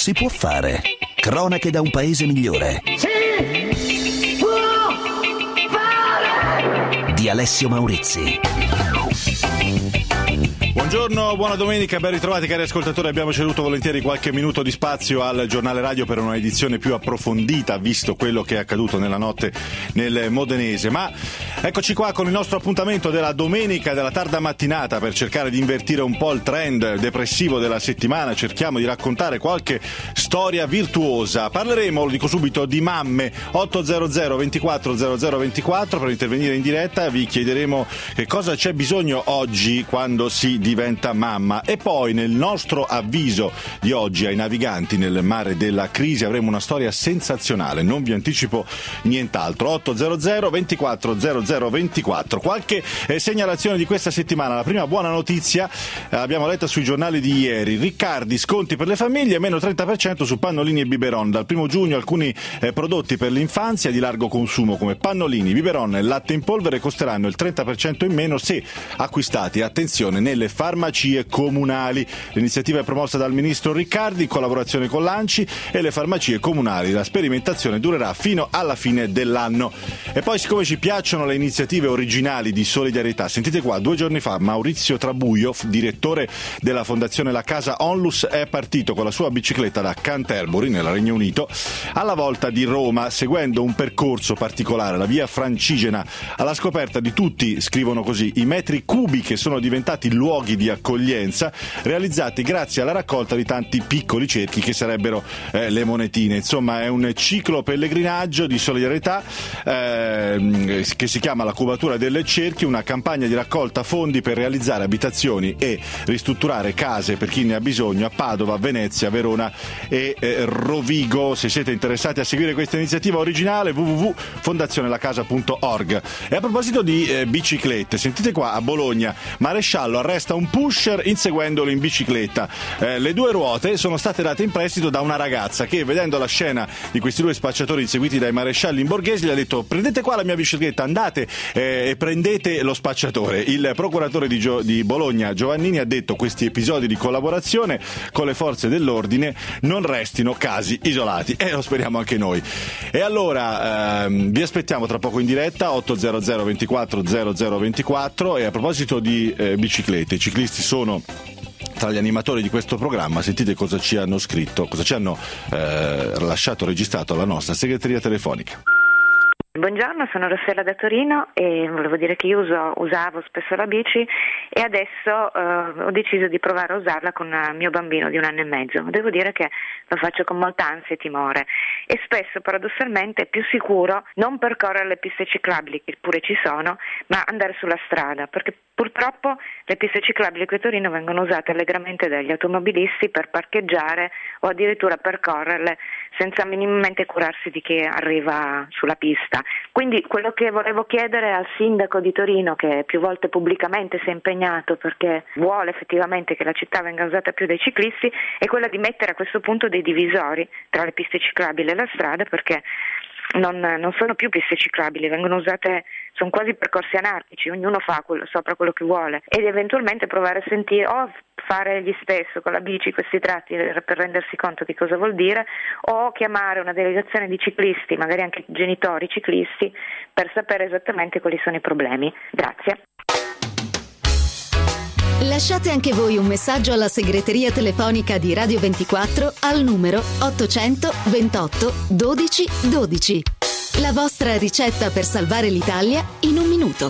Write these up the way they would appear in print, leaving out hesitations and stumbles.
Si può fare. Cronache da un paese migliore. Si può fare. Di Alessio Maurizzi. Buongiorno, buona domenica, ben ritrovati cari ascoltatori. Abbiamo ceduto volentieri qualche minuto di spazio al giornale radio per una edizione più approfondita, visto quello che è accaduto nella notte nel Modenese. Ma eccoci qua con il nostro appuntamento della domenica, della tarda mattinata, per cercare di invertire un po' il trend depressivo della settimana. Cerchiamo di raccontare qualche storia virtuosa. Parleremo, lo dico subito, di mamme. 800 24 00 24 per intervenire in diretta. Vi chiederemo che cosa c'è bisogno oggi quando si diventa mamma, e poi nel nostro avviso di oggi ai naviganti nel mare della crisi avremo una storia sensazionale, non vi anticipo nient'altro. 800 24 00 24. Qualche segnalazione di questa settimana. La prima buona notizia abbiamo letta sui giornali di ieri: Riccardi, sconti per le famiglie, meno 30% su pannolini e biberon. Dal 1 giugno alcuni prodotti per l'infanzia di largo consumo come pannolini, biberon e latte in polvere costeranno il 30% in meno se acquistati, attenzione, nelle farmacie comunali. L'iniziativa è promossa dal ministro Riccardi in collaborazione con l'ANCI e le farmacie comunali. La sperimentazione durerà fino alla fine dell'anno. E poi, siccome ci piacciono le iniziative originali di solidarietà, sentite qua, 2 giorni fa Maurizio Trabuio, direttore della fondazione La Casa Onlus, è partito con la sua bicicletta da Canterbury nel Regno Unito alla volta di Roma, seguendo un percorso particolare, la via Francigena, alla scoperta di tutti, scrivono così, i metri cubi che sono diventati luoghi di accoglienza, realizzati grazie alla raccolta di tanti piccoli cerchi che sarebbero le monetine. Insomma, è un ciclo pellegrinaggio di solidarietà che si chiama La Cubatura delle Cerchi, una campagna di raccolta fondi per realizzare abitazioni e ristrutturare case per chi ne ha bisogno a Padova, Venezia, Verona e Rovigo. Se siete interessati a seguire questa iniziativa originale, www.fondazionelacasa.org. E a proposito di biciclette, sentite qua, a Bologna maresciallo arresta un pusher inseguendolo in bicicletta. Le 2 ruote sono state date in prestito da una ragazza che, vedendo la scena di questi 2 spacciatori inseguiti dai marescialli in borghesi, gli ha detto: prendete qua la mia bicicletta, andate e prendete lo spacciatore. Il procuratore di Bologna Giovannini ha detto: questi episodi di collaborazione con le forze dell'ordine non restino casi isolati, e lo speriamo anche noi. E allora vi aspettiamo tra poco in diretta 800 24 00 24. E a proposito di biciclette, i ciclisti sono tra gli animatori di questo programma. Sentite cosa ci hanno scritto, cosa ci hanno lasciato registrato alla nostra segreteria telefonica. Buongiorno, sono Rossella da Torino e volevo dire che io usavo spesso la bici e adesso ho deciso di provare a usarla con mio bambino di 1 anno e mezzo. Devo dire che lo faccio con molta ansia e timore, e spesso paradossalmente è più sicuro non percorrere le piste ciclabili, che pure ci sono, ma andare sulla strada, perché purtroppo le piste ciclabili qui a Torino vengono usate allegramente dagli automobilisti per parcheggiare o addirittura percorrerle senza minimamente curarsi di chi arriva sulla pista. Quindi quello che volevo chiedere al sindaco di Torino, che più volte pubblicamente si è impegnato perché vuole effettivamente che la città venga usata più dai ciclisti, è quella di mettere a questo punto dei divisori tra le piste ciclabili e la strada, perché non sono più piste ciclabili, vengono usate, sono quasi percorsi anarchici, ognuno fa sopra quello che vuole, ed eventualmente provare a sentire o fare gli stesso con la bici questi tratti per rendersi conto di cosa vuol dire, o chiamare una delegazione di ciclisti, magari anche genitori ciclisti, per sapere esattamente quali sono i problemi. Grazie. Lasciate anche voi un messaggio alla segreteria telefonica di Radio 24 al numero 800 28 12 12. La vostra ricetta per salvare l'Italia in 1 minuto.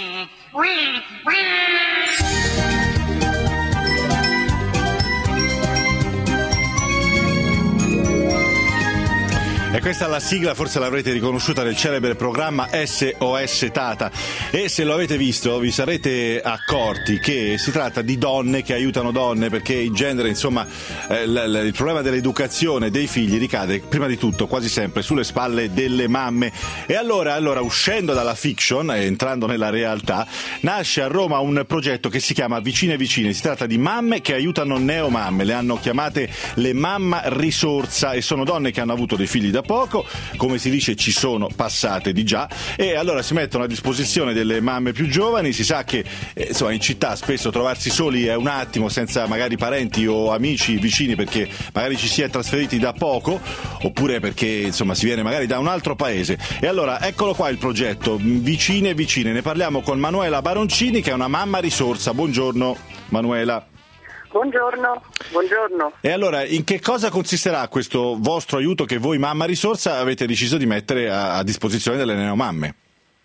E questa è la sigla, forse l'avrete riconosciuta, del celebre programma SOS Tata. E se lo avete visto vi sarete accorti che si tratta di donne che aiutano donne, perché in genere, insomma, il problema dell'educazione dei figli ricade prima di tutto, quasi sempre, sulle spalle delle mamme. E allora uscendo dalla fiction e entrando nella realtà, nasce a Roma un progetto che si chiama Vicine Vicine. Si tratta di mamme che aiutano neomamme, le hanno chiamate le Mamma Risorsa, e sono donne che hanno avuto dei figli da poco, come si dice ci sono passate di già, e allora si mettono a disposizione delle mamme più giovani. Si sa che insomma in città spesso trovarsi soli è un attimo, senza magari parenti o amici vicini, perché magari ci si è trasferiti da poco, oppure perché insomma si viene magari da un altro paese. E allora eccolo qua il progetto Vicine e Vicine. Ne parliamo con Manuela Baroncini, che è una mamma risorsa. Buongiorno Manuela. Buongiorno. E allora, in che cosa consisterà questo vostro aiuto che voi, mamma risorsa, avete deciso di mettere a disposizione delle neomamme?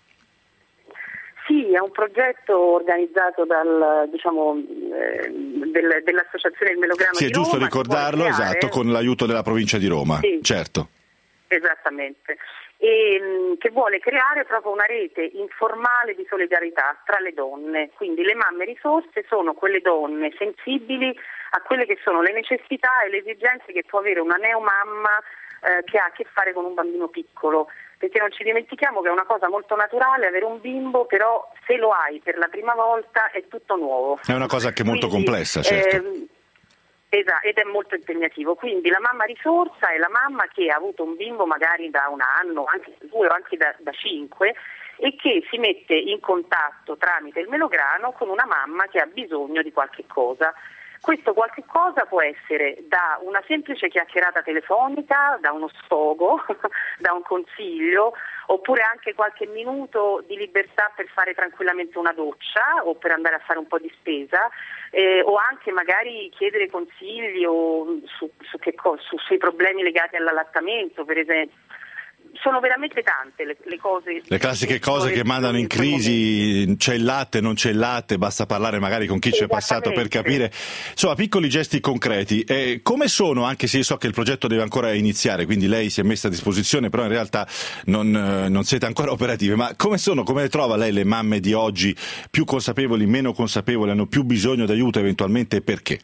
Sì, è un progetto organizzato dell'Associazione del Melograno di Roma. Sì, è giusto ricordarlo, esatto, con l'aiuto della provincia di Roma. Sì, certo. Esattamente. E che vuole creare proprio una rete informale di solidarietà tra le donne. Quindi le mamme risorse sono quelle donne sensibili a quelle che sono le necessità e le esigenze che può avere una neomamma che ha a che fare con un bambino piccolo, perché non ci dimentichiamo che è una cosa molto naturale avere un bimbo, però se lo hai per la prima volta è tutto nuovo. È una cosa anche molto complessa, certo. Esatto, ed è molto impegnativo. Quindi la mamma risorsa è la mamma che ha avuto un bimbo magari da 1 anno, anche 2 o anche da 5, e che si mette in contatto tramite il melograno con una mamma che ha bisogno di qualche cosa. Questo qualche cosa può essere da una semplice chiacchierata telefonica, da uno sfogo, da un consiglio, oppure anche qualche minuto di libertà per fare tranquillamente una doccia o per andare a fare un po' di spesa, o anche magari chiedere consigli sui problemi legati all'allattamento, per esempio. Sono veramente tante le cose. Le classiche cose che mandano in crisi, c'è il latte, non c'è il latte, basta parlare magari con chi ci è passato per capire. Insomma, piccoli gesti concreti. Come sono, anche se io so che il progetto deve ancora iniziare, quindi lei si è messa a disposizione, però in realtà non siete ancora operative, ma come le trova lei le mamme di oggi, più consapevoli, meno consapevoli, hanno più bisogno d'aiuto eventualmente, e perché?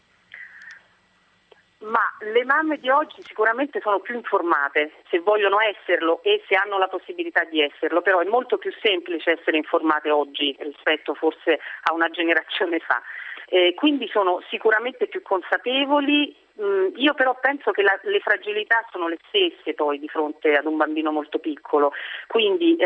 Ma le mamme di oggi sicuramente sono più informate, se vogliono esserlo e se hanno la possibilità di esserlo, però è molto più semplice essere informate oggi rispetto forse a una generazione fa. Quindi sono sicuramente più consapevoli. Io però penso che le fragilità sono le stesse poi di fronte ad un bambino molto piccolo, quindi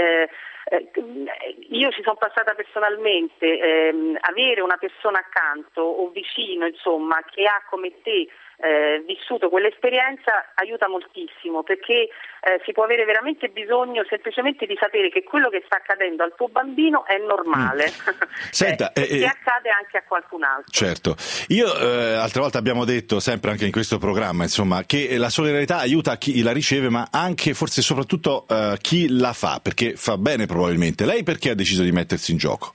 io ci sono passata personalmente, avere una persona accanto o vicino, insomma, che ha come te vissuto quell'esperienza aiuta moltissimo, perché si può avere veramente bisogno semplicemente di sapere che quello che sta accadendo al tuo bambino è normale. Senta, e accade anche a qualcun altro. Certo, io altre volte abbiamo detto, sempre anche in questo programma, insomma, che la solidarietà aiuta chi la riceve, ma anche forse soprattutto chi la fa, perché fa bene probabilmente. Lei perché ha deciso di mettersi in gioco?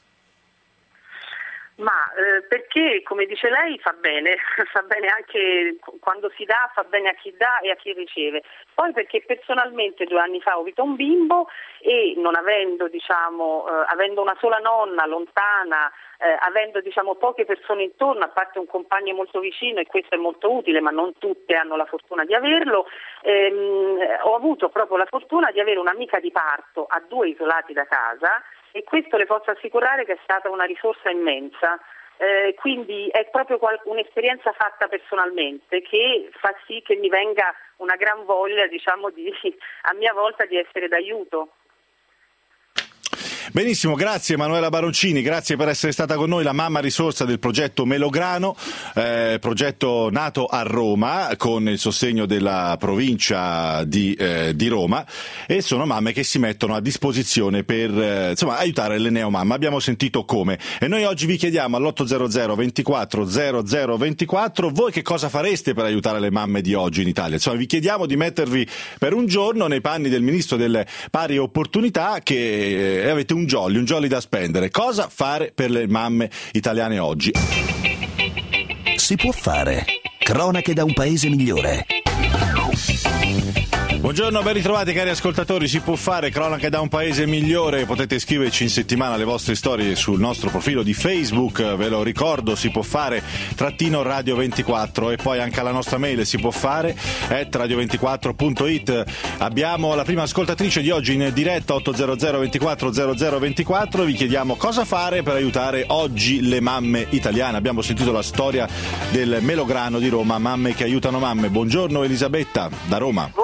Ma perché, come dice lei, fa bene anche quando si dà, fa bene a chi dà e a chi riceve. Poi perché personalmente 2 anni fa ho avuto un bimbo e non avendo una sola nonna lontana, avendo poche persone intorno, a parte un compagno molto vicino, e questo è molto utile, ma non tutte hanno la fortuna di averlo, ho avuto proprio la fortuna di avere un'amica di parto a 2 isolati da casa, e questo le posso assicurare che è stata una risorsa immensa. Quindi è proprio un'esperienza fatta personalmente che fa sì che mi venga una gran voglia, a mia volta, di essere d'aiuto. Benissimo, grazie Manuela Baroncini, grazie per essere stata con noi, la mamma risorsa del progetto Melograno, progetto nato a Roma con il sostegno della provincia di Roma, e sono mamme che si mettono a disposizione per aiutare le neomamme. Abbiamo sentito come, e noi oggi vi chiediamo all'800 24 00 24 voi che cosa fareste per aiutare le mamme di oggi in Italia. Insomma, vi chiediamo di mettervi per un giorno nei panni del ministro delle pari opportunità, che avete un jolly da spendere. Cosa fare per le mamme italiane oggi? Si può fare. Cronache da un paese migliore. Buongiorno, ben ritrovati cari ascoltatori. Si può fare, cronache da un paese migliore. Potete scriverci in settimana le vostre storie sul nostro profilo di Facebook, ve lo ricordo, si può fare _Radio 24, e poi anche alla nostra mail si può fare @radio24.it. Abbiamo la prima ascoltatrice di oggi in diretta, 800 24 00 24. Vi chiediamo cosa fare per aiutare oggi le mamme italiane. Abbiamo sentito la storia del Melograno di Roma, mamme che aiutano mamme. Buongiorno Elisabetta da Roma. Buongiorno.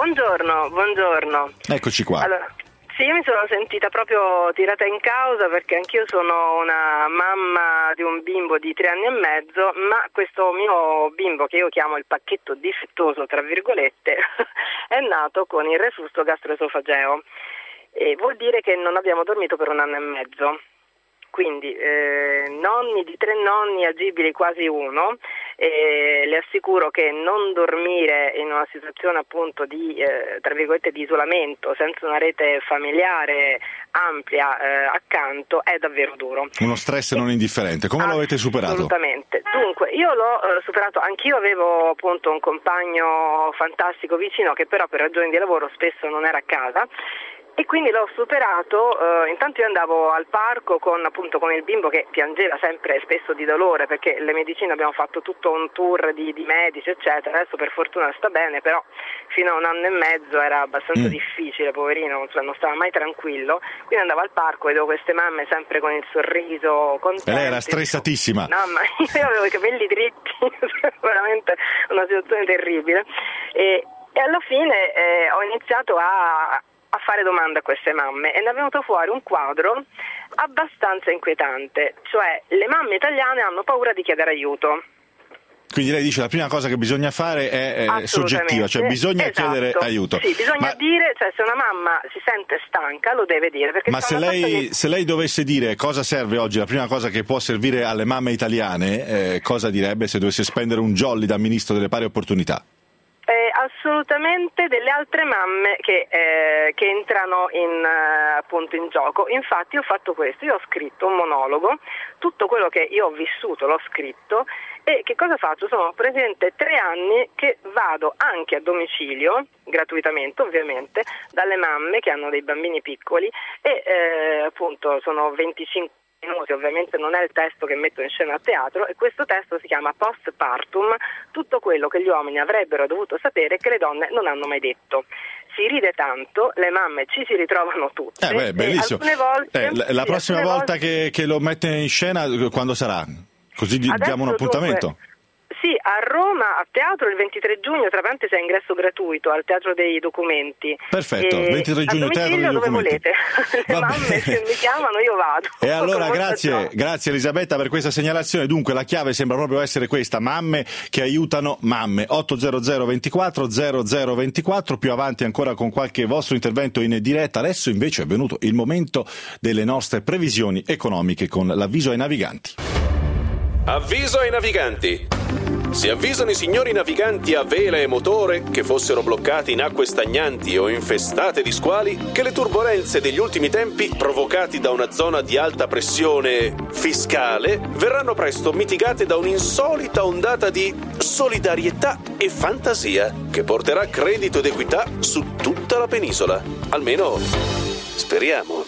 Buongiorno. Eccoci qua. Allora, sì, io mi sono sentita proprio tirata in causa perché anch'io sono una mamma di un bimbo di 3 anni e mezzo, ma questo mio bimbo, che io chiamo il pacchetto difettoso, tra virgolette, è nato con il reflusso gastroesofageo. E vuol dire che non abbiamo dormito per 1 anno e mezzo. Quindi nonni di 3 nonni agibili quasi 1, le assicuro che non dormire in una situazione appunto di tra virgolette di isolamento, senza una rete familiare ampia accanto, è davvero duro. Uno stress non indifferente. Come lo avete superato? Assolutamente. Dunque, io l'ho superato, anch'io avevo appunto un compagno fantastico vicino che però per ragioni di lavoro spesso non era a casa. E quindi l'ho superato, intanto io andavo al parco con il bimbo che piangeva sempre spesso di dolore perché le medicine abbiamo fatto tutto un tour di medici eccetera, adesso per fortuna sta bene, però fino a 1 anno e mezzo era abbastanza difficile, poverino, cioè non stava mai tranquillo, quindi andavo al parco, vedevo queste mamme sempre con il sorriso, contente. E lei era stressatissima. No, ma io avevo i capelli dritti, veramente una situazione terribile e alla fine ho iniziato a fare domande a queste mamme e ne è venuto fuori un quadro abbastanza inquietante, cioè le mamme italiane hanno paura di chiedere aiuto. Quindi lei dice la prima cosa che bisogna fare è soggettiva, cioè bisogna chiedere aiuto. Sì, bisogna dire, cioè se una mamma si sente stanca lo deve dire. Perché ma se lei dovesse dire cosa serve oggi, la prima cosa che può servire alle mamme italiane, cosa direbbe se dovesse spendere un jolly da ministro delle pari opportunità? Assolutamente delle altre mamme che entrano appunto in gioco. Infatti ho fatto questo, io ho scritto un monologo, tutto quello che io ho vissuto l'ho scritto e che cosa faccio? Sono presente 3 anni che vado anche a domicilio, gratuitamente ovviamente, dalle mamme che hanno dei bambini piccoli e appunto sono 25 minuti, ovviamente non è il testo che metto in scena a teatro e questo testo si chiama Postpartum, tutto quello che gli uomini avrebbero dovuto sapere e che le donne non hanno mai detto. Si ride tanto, le mamme ci si ritrovano tutte. Bellissimo. Alcune volte, la prossima volta che lo mette in scena, quando sarà? Così diamo un appuntamento. Dunque, sì, a Roma, a teatro il 23 giugno, tra parentesi è ingresso gratuito al Teatro dei Documenti. Perfetto, 23 giugno Teatro dei dove Documenti. volete. Le mamme se mi chiamano io vado. E allora grazie Elisabetta per questa segnalazione. Dunque la chiave sembra proprio essere questa: mamme che aiutano mamme. 800 24 0024, più avanti ancora con qualche vostro intervento in diretta. Adesso invece è venuto il momento delle nostre previsioni economiche con l'avviso ai naviganti. Avviso ai naviganti. Si avvisano i signori naviganti a vela e motore che fossero bloccati in acque stagnanti o infestate di squali che le turbolenze degli ultimi tempi, provocati da una zona di alta pressione fiscale, verranno presto mitigate da un'insolita ondata di solidarietà e fantasia che porterà credito ed equità su tutta la penisola. Almeno speriamo.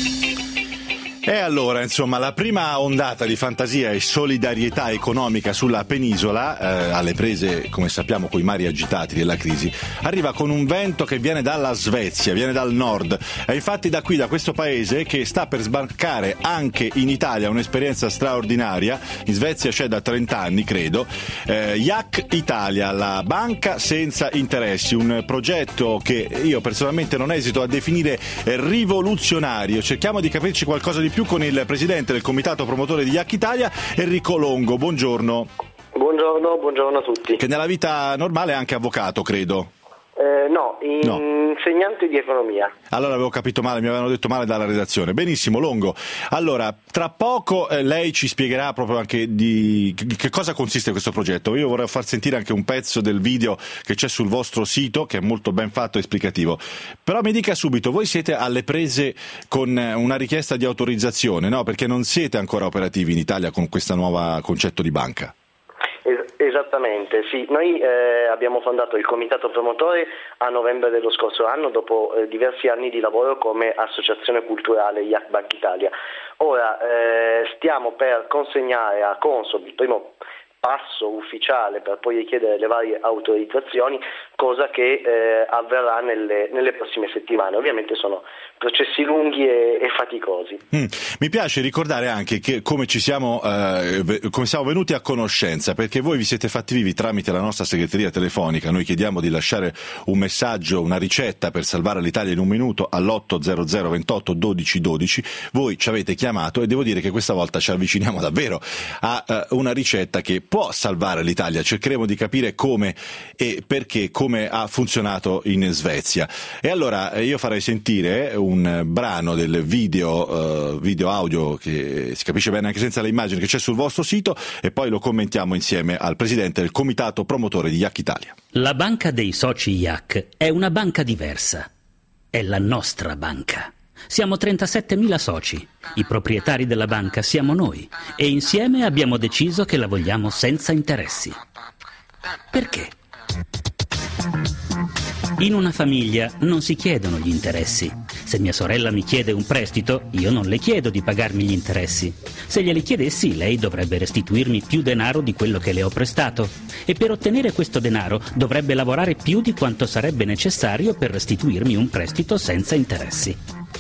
E allora, insomma, la prima ondata di fantasia e solidarietà economica sulla penisola, alle prese, come sappiamo, coi mari agitati della crisi, arriva con un vento che viene dalla Svezia, viene dal nord. È infatti da qui, da questo paese, che sta per sbarcare anche in Italia un'esperienza straordinaria. In Svezia c'è da 30 anni, credo. IAC Italia, la banca senza interessi, un progetto che io personalmente non esito a definire rivoluzionario. Cerchiamo di capirci qualcosa di più con il presidente del comitato promotore di IAC Italia, Enrico Longo. Buongiorno. Buongiorno a tutti. Che nella vita normale è anche avvocato, credo. No, insegnante di economia. Allora avevo capito male, mi avevano detto male dalla redazione. Benissimo, Longo. Allora, tra poco lei ci spiegherà proprio anche di che cosa consiste questo progetto. Io vorrei far sentire anche un pezzo del video che c'è sul vostro sito, che è molto ben fatto e esplicativo. Però mi dica subito, voi siete alle prese con una richiesta di autorizzazione, no? Perché non siete ancora operativi in Italia con questo nuovo concetto di banca. Esattamente, sì. Noi abbiamo fondato il comitato promotore a novembre dello scorso anno, dopo diversi anni di lavoro come associazione culturale IAC Banca Italia. Ora stiamo per consegnare a Consob il primo passo ufficiale per poi richiedere le varie autorizzazioni, cosa che avverrà nelle prossime settimane. Ovviamente sono processi lunghi e faticosi. Mi piace ricordare anche che come siamo venuti a conoscenza, perché voi vi siete fatti vivi tramite la nostra segreteria telefonica. Noi chiediamo di lasciare un messaggio, una ricetta per salvare l'Italia in un minuto all'800 28 12 12. Voi ci avete chiamato e devo dire che questa volta ci avviciniamo davvero a una ricetta che può salvare l'Italia. Cercheremo di capire come e perché, come ha funzionato in Svezia. E allora io farei sentire un brano del video audio che si capisce bene anche senza le immagini, che c'è sul vostro sito, e poi lo commentiamo insieme al presidente del comitato promotore di IAC Italia. La banca dei soci IAC è una banca diversa. È la nostra banca. Siamo 37.000 soci. I proprietari della banca siamo noi e insieme abbiamo deciso che la vogliamo senza interessi. Perché? In una famiglia non si chiedono gli interessi. Se mia sorella mi chiede un prestito, io non le chiedo di pagarmi gli interessi. Se glieli chiedessi, lei dovrebbe restituirmi più denaro di quello che le ho prestato. E per ottenere questo denaro dovrebbe lavorare più di quanto sarebbe necessario per restituirmi un prestito senza interessi.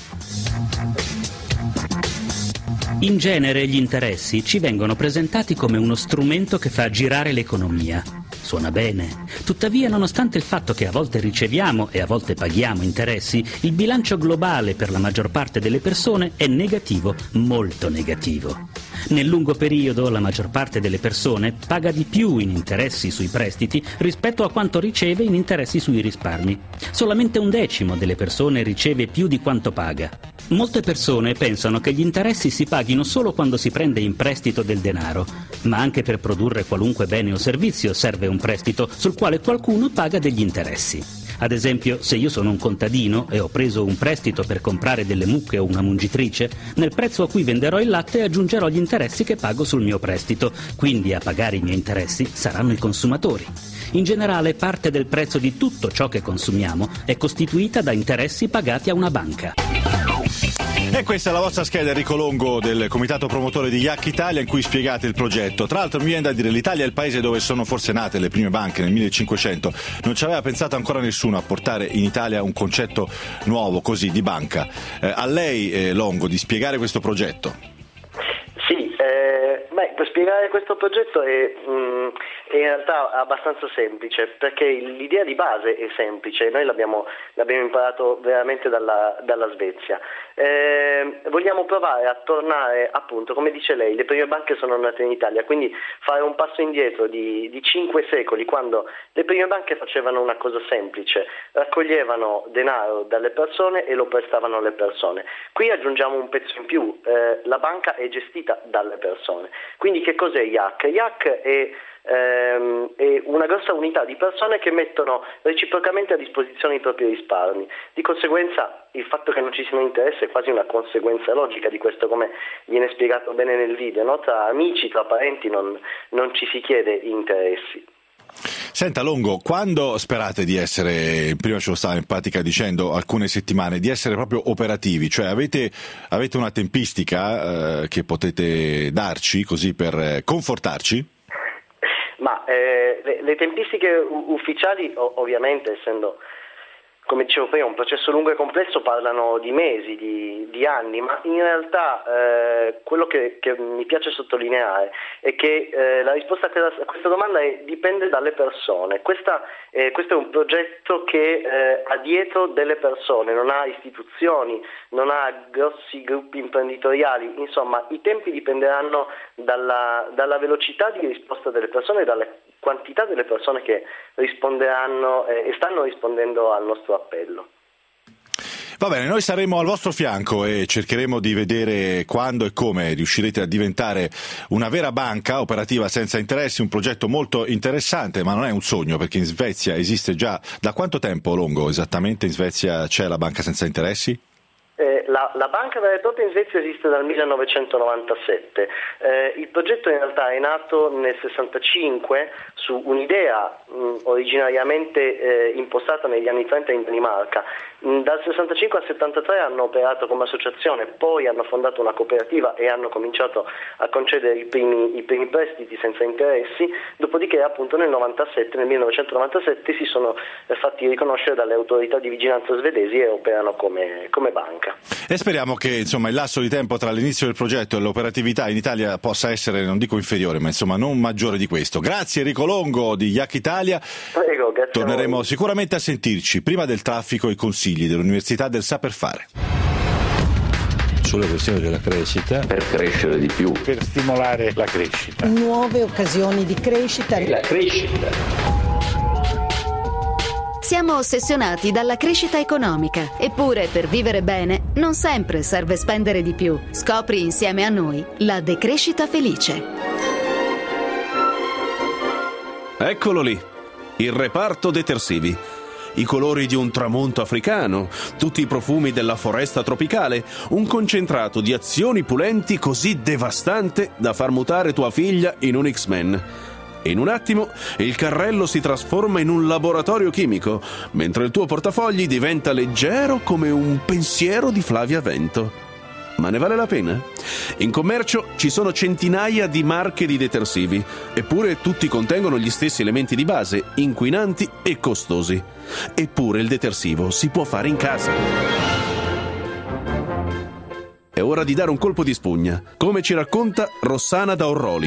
In genere gli interessi ci vengono presentati come uno strumento che fa girare l'economia. Suona bene. Tuttavia, nonostante il fatto che a volte riceviamo e a volte paghiamo interessi, il bilancio globale per la maggior parte delle persone è negativo, molto negativo. Nel lungo periodo la maggior parte delle persone paga di più in interessi sui prestiti rispetto a quanto riceve in interessi sui risparmi. Solamente 1/10 delle persone riceve più di quanto paga. Molte persone pensano che gli interessi si paghino solo quando si prende in prestito del denaro, ma anche per produrre qualunque bene o servizio serve un prestito sul quale qualcuno paga degli interessi. Ad esempio, se io sono un contadino e ho preso un prestito per comprare delle mucche o una mungitrice, nel prezzo a cui venderò il latte aggiungerò gli interessi che pago sul mio prestito, quindi a pagare i miei interessi saranno i consumatori. In generale, parte del prezzo di tutto ciò che consumiamo è costituita da interessi pagati a una banca. E questa è la vostra scheda, Enrico Longo, del comitato promotore di IAC Italia, in cui spiegate il progetto. Tra l'altro mi viene da dire, l'Italia è il paese dove sono forse nate le prime banche nel 1500. Non ci aveva pensato ancora nessuno a portare in Italia un concetto nuovo così di banca. A lei, Longo, di spiegare questo progetto. Per spiegare questo progetto è in realtà abbastanza semplice, perché l'idea di base è semplice, noi l'abbiamo imparato veramente dalla Svezia. Vogliamo provare a tornare, appunto, come dice lei, le prime banche sono nate in Italia, quindi fare un passo indietro di 5 secoli, quando le prime banche facevano una cosa semplice: raccoglievano denaro dalle persone e lo prestavano alle persone. Qui aggiungiamo un pezzo in più: la banca è gestita dalle persone. Quindi che cos'è IAC? IAC è una grossa unità di persone che mettono reciprocamente a disposizione i propri risparmi. Di conseguenza il fatto che non ci siano interessi è quasi una conseguenza logica di questo, come viene spiegato bene nel video, no? Tra amici, tra parenti non ci si chiede interessi. Senta Longo, quando sperate di essere, prima ce lo stava in pratica dicendo alcune settimane, di essere proprio operativi? Cioè avete una tempistica che potete darci così per confortarci? Ma le tempistiche ufficiali, ovviamente, essendo, come dicevo prima, un processo lungo e complesso, parlano di mesi, di anni, ma in realtà quello che mi piace sottolineare è che la risposta a questa domanda dipende dalle persone. Questo è un progetto che ha dietro delle persone, non ha istituzioni, non ha grossi gruppi imprenditoriali. Insomma, i tempi dipenderanno dalla velocità di risposta delle persone e dalla quantità delle persone che risponderanno e stanno rispondendo al nostro appello. Va bene, noi saremo al vostro fianco e cercheremo di vedere quando e come riuscirete a diventare una vera banca operativa senza interessi, un progetto molto interessante, ma non è un sogno, perché in Svezia esiste già. Da quanto tempo, Longo, esattamente in Svezia c'è la banca senza interessi? La banca vera e propria in Svezia esiste dal 1997. Il progetto in realtà è nato nel 65 su un'idea originariamente impostata negli anni 30 in Danimarca. Dal 65 al 73 hanno operato come associazione, poi hanno fondato una cooperativa e hanno cominciato a concedere i primi prestiti senza interessi, dopodiché appunto nel 1997 si sono fatti riconoscere dalle autorità di vigilanza svedesi e operano come banca. E speriamo che insomma il lasso di tempo tra l'inizio del progetto e l'operatività in Italia possa essere, non dico inferiore, ma insomma non maggiore di questo. Grazie Enrico Longo di Yacht Italia. Prego, grazie. Torneremo sicuramente a sentirci. Prima del traffico, i consigli dell'Università del Saper Fare. Sulla questione della crescita, per crescere di più, per stimolare la crescita, nuove occasioni di crescita, la crescita. Siamo ossessionati dalla crescita economica, eppure per vivere bene non sempre serve spendere di più. Scopri insieme a noi la decrescita felice. Eccolo lì, il reparto detersivi. I colori di un tramonto africano, tutti i profumi della foresta tropicale, un concentrato di azioni pulenti così devastante da far mutare tua figlia in un X-Men. In un attimo il carrello si trasforma in un laboratorio chimico, mentre il tuo portafogli diventa leggero come un pensiero di Flavia Vento. Ma ne vale la pena? In commercio ci sono centinaia di marche di detersivi, eppure tutti contengono gli stessi elementi di base, inquinanti e costosi. Eppure il detersivo si può fare in casa. È ora di dare un colpo di spugna, come ci racconta Rossana da Orroli.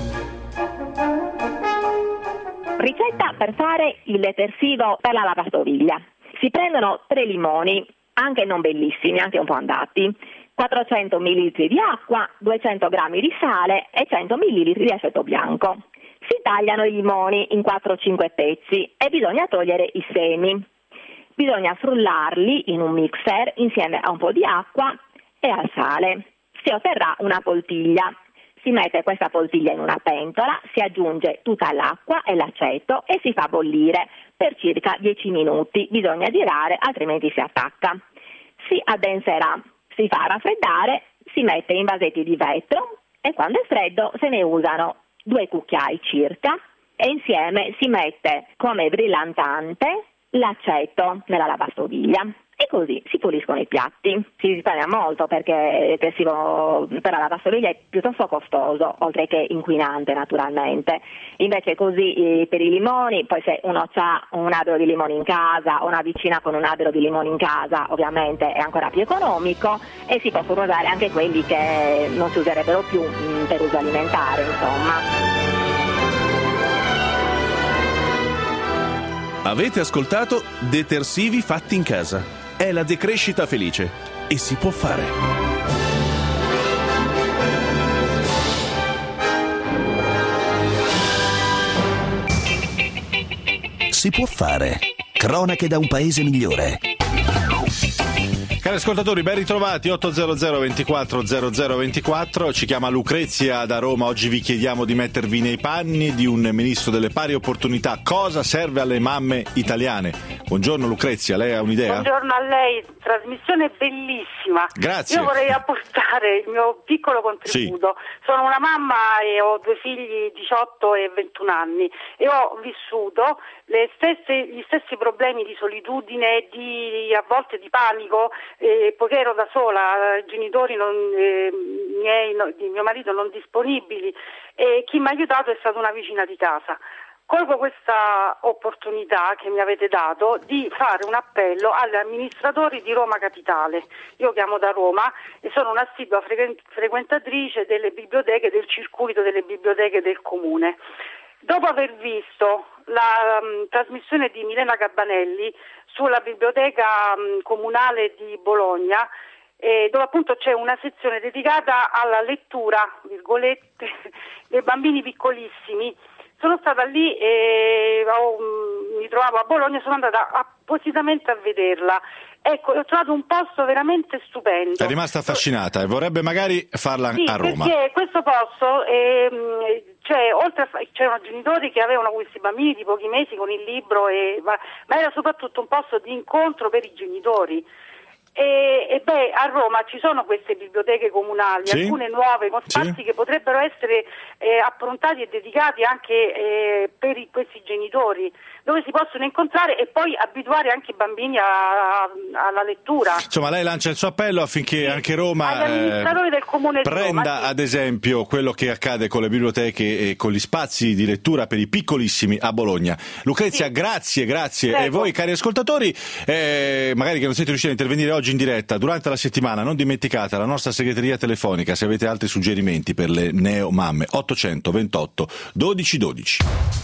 Ricetta per fare il detersivo per la lavastoviglia. Si prendono 3 limoni, anche non bellissimi, anche un po' andati, 400 ml di acqua, 200 g di sale e 100 ml di aceto bianco. Si tagliano i limoni in 4-5 pezzi e bisogna togliere i semi. Bisogna frullarli in un mixer insieme a un po' di acqua e al sale. Si otterrà una poltiglia. Si mette questa poltiglia in una pentola, si aggiunge tutta l'acqua e l'aceto e si fa bollire per circa 10 minuti. Bisogna girare, altrimenti si attacca. Si addenserà. Si fa raffreddare, si mette in vasetti di vetro e quando è freddo se ne usano 2 cucchiai circa e insieme si mette come brillantante l'aceto nella lavastoviglia e così si puliscono i piatti. Si risparmia molto perché il detersivo per la lavastoviglia è piuttosto costoso, oltre che inquinante naturalmente. Invece così per i limoni, poi se uno ha un albero di limoni in casa o una vicina con un albero di limoni in casa, ovviamente è ancora più economico e si possono usare anche quelli che non si userebbero più per uso alimentare, insomma. Avete ascoltato Detersivi fatti in casa. È la decrescita felice e si può fare. Si può fare. Cronache da un paese migliore. Cari ascoltatori, ben ritrovati. 800 24 0024. Ci chiama Lucrezia da Roma. Oggi vi chiediamo di mettervi nei panni di un ministro delle pari opportunità. Cosa serve alle mamme italiane? Buongiorno Lucrezia, lei ha un'idea? Buongiorno a lei, trasmissione bellissima. Grazie. Io vorrei apportare il mio piccolo contributo. Sì. Sono una mamma e ho 2 figli 18 e 21 anni e ho vissuto gli stessi problemi di solitudine e a volte di panico, poiché ero da sola, i genitori di mio marito non disponibili e chi mi ha aiutato è stata una vicina di casa. Colgo questa opportunità che mi avete dato di fare un appello agli amministratori di Roma Capitale. Io chiamo da Roma e sono un'assidua frequentatrice delle biblioteche, del circuito delle biblioteche del comune. Dopo aver visto la trasmissione di Milena Gabanelli sulla biblioteca comunale di Bologna, dove appunto c'è una sezione dedicata alla lettura, virgolette, dei bambini piccolissimi, sono stata lì e mi trovavo a Bologna, sono andata appositamente a vederla. Ecco, ho trovato un posto veramente stupendo. È rimasta affascinata e vorrebbe magari farla a Roma. Perché questo posto, c'erano genitori che avevano questi bambini di pochi mesi con il libro, ma era soprattutto un posto di incontro per i genitori. A Roma ci sono queste biblioteche comunali, sì, alcune nuove, con spazi sì, che potrebbero essere approntati e dedicati anche per questi genitori, dove si possono incontrare e poi abituare anche i bambini alla lettura. Insomma, lei lancia il suo appello affinché anche Roma agli amministratori del comune prenda di Roma, ad esempio quello che accade con le biblioteche e con gli spazi di lettura per i piccolissimi a Bologna. Lucrezia, grazie. Prego. E voi, cari ascoltatori, magari che non siete riusciti a intervenire oggi in diretta, durante la settimana non dimenticate la nostra segreteria telefonica se avete altri suggerimenti per le neomamme. 828 12 12.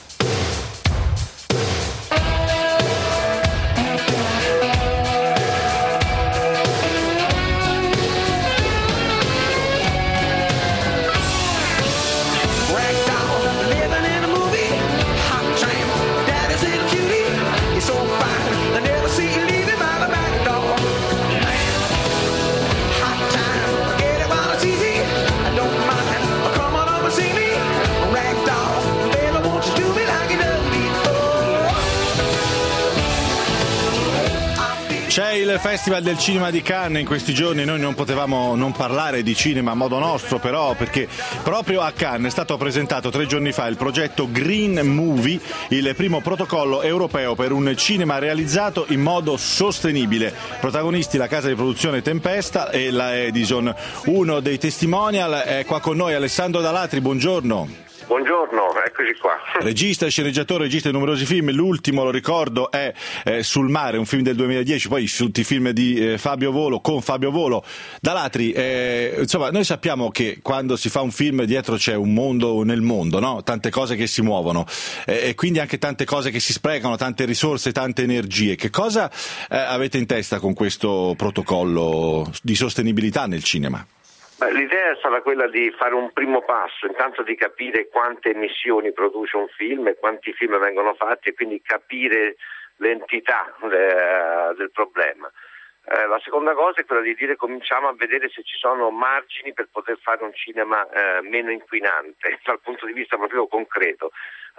C'è il Festival del Cinema di Cannes in questi giorni, noi non potevamo non parlare di cinema a modo nostro, però, perché proprio a Cannes è stato presentato 3 giorni fa il progetto Green Movie, il primo protocollo europeo per un cinema realizzato in modo sostenibile. Protagonisti la casa di produzione Tempesta e la Edison. Uno dei testimonial è qua con noi, Alessandro Dalatri, buongiorno. Buongiorno, eccoci qua. Regista, sceneggiatore, regista di numerosi film, l'ultimo, lo ricordo, è Sul mare, un film del 2010, poi tutti i film di Fabio Volo, con Fabio Volo. Dalatri, insomma, noi sappiamo che quando si fa un film dietro c'è un mondo nel mondo, no? Tante cose che si muovono e quindi anche tante cose che si sprecano, tante risorse, tante energie. Che cosa avete in testa con questo protocollo di sostenibilità nel cinema? L'idea è stata quella di fare un primo passo, intanto di capire quante emissioni produce un film e quanti film vengono fatti e quindi capire l'entità del problema. La seconda cosa è quella di dire cominciamo a vedere se ci sono margini per poter fare un cinema meno inquinante dal punto di vista proprio concreto.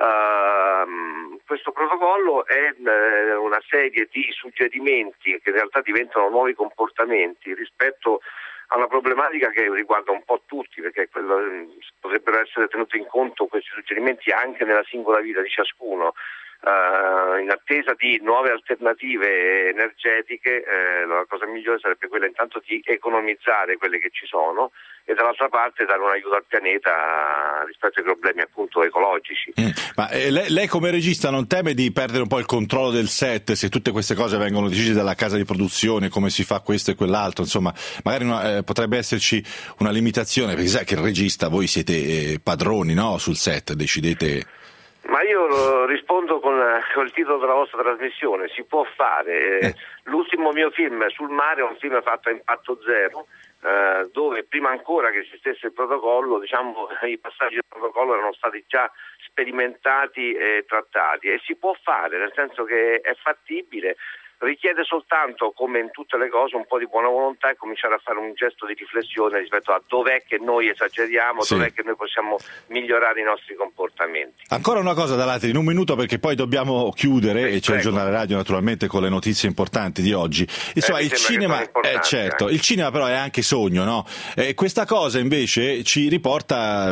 Questo protocollo è una serie di suggerimenti che in realtà diventano nuovi comportamenti rispetto a una problematica che riguarda un po' tutti, perché potrebbero essere tenuti in conto questi suggerimenti anche nella singola vita di ciascuno. In attesa di nuove alternative energetiche, la cosa migliore sarebbe quella intanto di economizzare quelle che ci sono e dall'altra parte dare un aiuto al pianeta rispetto ai problemi appunto ecologici. Ma lei come regista non teme di perdere un po' il controllo del set se tutte queste cose vengono decise dalla casa di produzione, come si fa questo e quell'altro, insomma magari potrebbe esserci una limitazione, perché sai che il regista voi siete padroni, no? Sul set decidete. Ma io rispondo con il titolo della vostra trasmissione, si può fare. L'ultimo mio film Sul mare è un film fatto a impatto zero, dove prima ancora che esistesse il protocollo, diciamo, i passaggi del protocollo erano stati già sperimentati e trattati e si può fare, nel senso che è fattibile. Richiede soltanto, come in tutte le cose, un po' di buona volontà e cominciare a fare un gesto di riflessione rispetto a dov'è che noi esageriamo, sì, dov'è che noi possiamo migliorare i nostri comportamenti. Ancora una cosa, Dalatri, in un minuto perché poi dobbiamo chiudere e c'è il giornale radio naturalmente con le notizie importanti di oggi. Insomma, il cinema, certo, il cinema però è anche sogno, no? Questa cosa invece vi riporta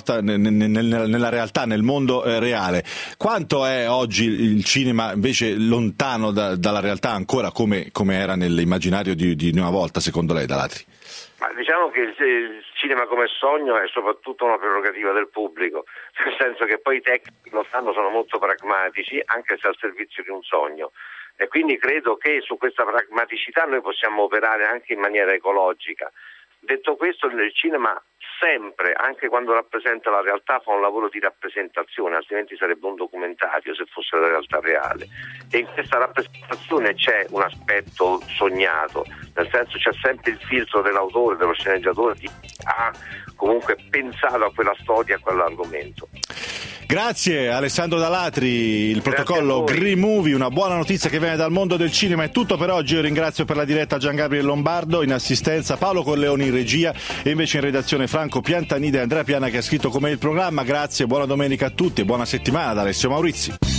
nella realtà, nel mondo reale. Quanto è oggi il cinema invece lontano dalla realtà? Ancora come era nell'immaginario di una volta, secondo lei, Dalatri? Ma diciamo che il cinema come sogno è soprattutto una prerogativa del pubblico, nel senso che poi i tecnici lo sanno, sono molto pragmatici, anche se al servizio di un sogno. E quindi credo che su questa pragmaticità noi possiamo operare anche in maniera ecologica. Detto questo, il cinema sempre, anche quando rappresenta la realtà, fa un lavoro di rappresentazione, altrimenti sarebbe un documentario se fosse la realtà reale. E in questa rappresentazione c'è un aspetto sognato, nel senso c'è sempre il filtro dell'autore, dello sceneggiatore, che ha comunque pensato a quella storia, a quell'argomento. Grazie Alessandro Dalatri, il protocollo Green Movie, una buona notizia che viene dal mondo del cinema. È tutto per oggi, io ringrazio per la diretta Gian Gabriele Lombardo, in assistenza Paolo Corleoni in regia e invece in redazione Franco Piantanida e Andrea Piana che ha scritto come il programma. Grazie, buona domenica a tutti e buona settimana da Alessio Maurizi.